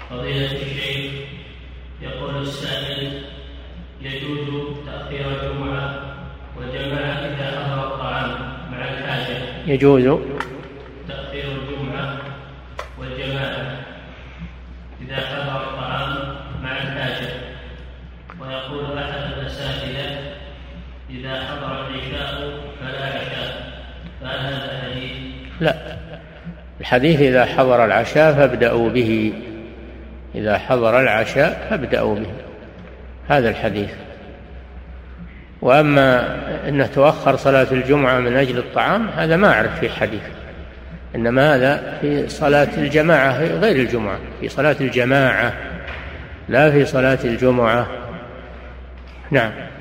فضيلة الشيخ، يقول السائل: يجوز تأخير الجمعة والجماعة إذا حضر الطعام مع الحاجة؟ يجوز تأخير الجمعة والجماعة إذا حضر الطعام مع الحاجة. ويقول أحد الأساتذة: إذا حضر العشاء فلا عشاء، فهل هذا حديث؟ لا، الحديث إذا حضر العشاء فابدأوا به، إذا حضر العشاء فابدأوا به، هذا الحديث. وأما أنه تؤخر صلاة الجمعة من أجل الطعام هذا ما أعرف في حديث، إنما هذا في صلاة الجماعة غير الجمعة، في صلاة الجماعة لا في صلاة الجمعة. نعم.